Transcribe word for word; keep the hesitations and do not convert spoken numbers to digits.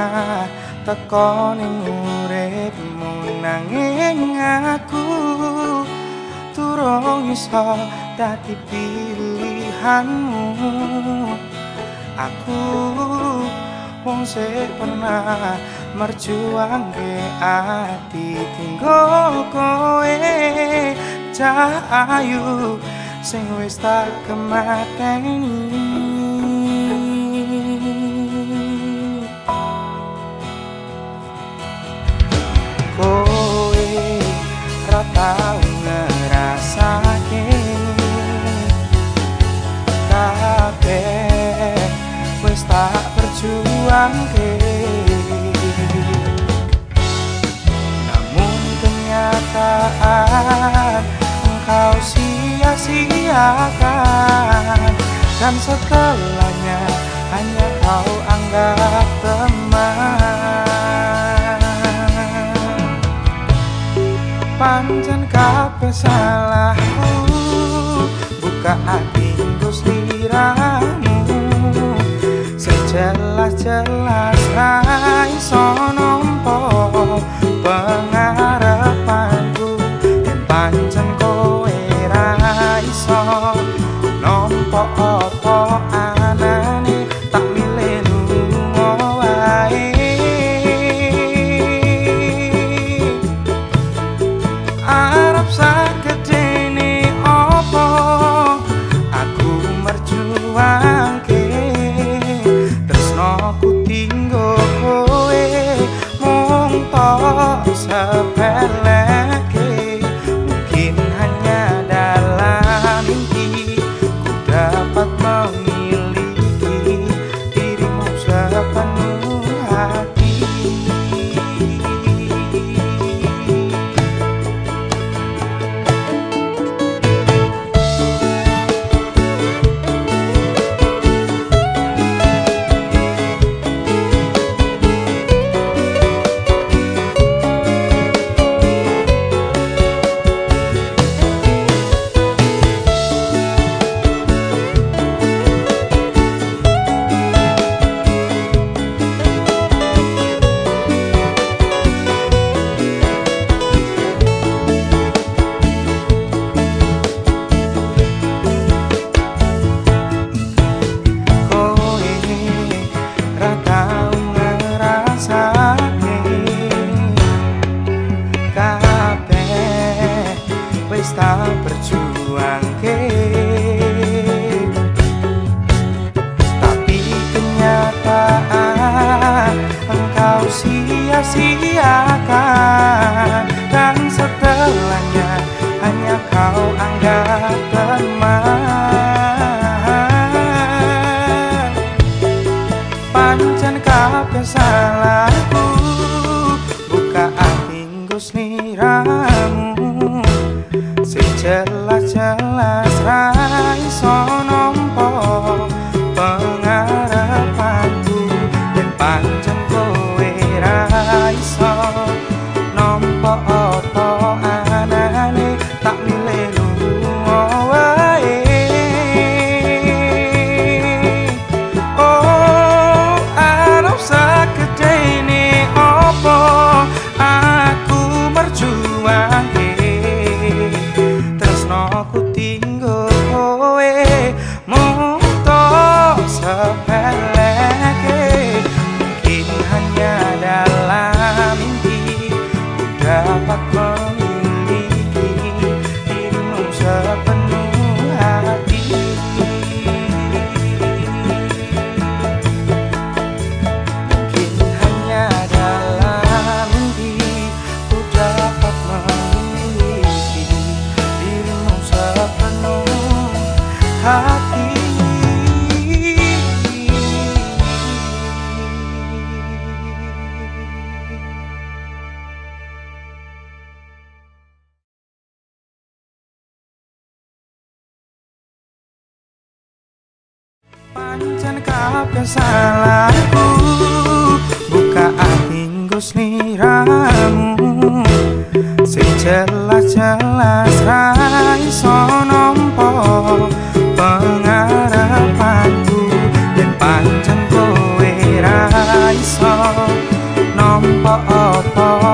pernah teko ning uripmu, nanging aku durung iso dadi pilihanmu. Aku wong sing pernah merjuangke ati tinggo kowe, cahayu sing wis tak kemateni. Kowe ra tau ngrasake kabeh wis tak perjuangke, namun kenyataan engkau sia-siakan, dan setelahnya hanya kau anggap teman. Pancen kabeh salahku, buka hati Gusti sliramu, sejelas-jelas ra iso nampa pengarepanku, yen pancen kowe ra iso nampa apa anane, tak milih lunga wae. Arep sagedene apa aku merjuangke tresnaku tinggo kowe, mung tok sepeleke. Mungkin hanya dalam mimpi ku dapat memiliki dirimu sepenuh hati. Tak berjuangke, tapi kenyataan engkau sia-siakan, dan setelahnya hanya kau anggap teman. Pancen kabeh salahku, buka ati nggo sliramu, sejelas-jelas ra iso nampa pengarepanku, yen pancen kowe ra iso nampa apa anane, tak milih lunga wae. Oh, arep sagedene apa aku merjuangke aku tinggo kowe, mung tok sepeleke. Mungkin hanya dalam mimpi ku dapat memiliki dirimu sepenuh hati. Mungkin hanya dalam mimpi ku dapat memiliki dirimu sepenuh hati. Pancen kabeh salahku, buka ati nggo sliramu, sejelas-jelas ra iso nampa pengarepanku, yen pancen kowe ra iso apa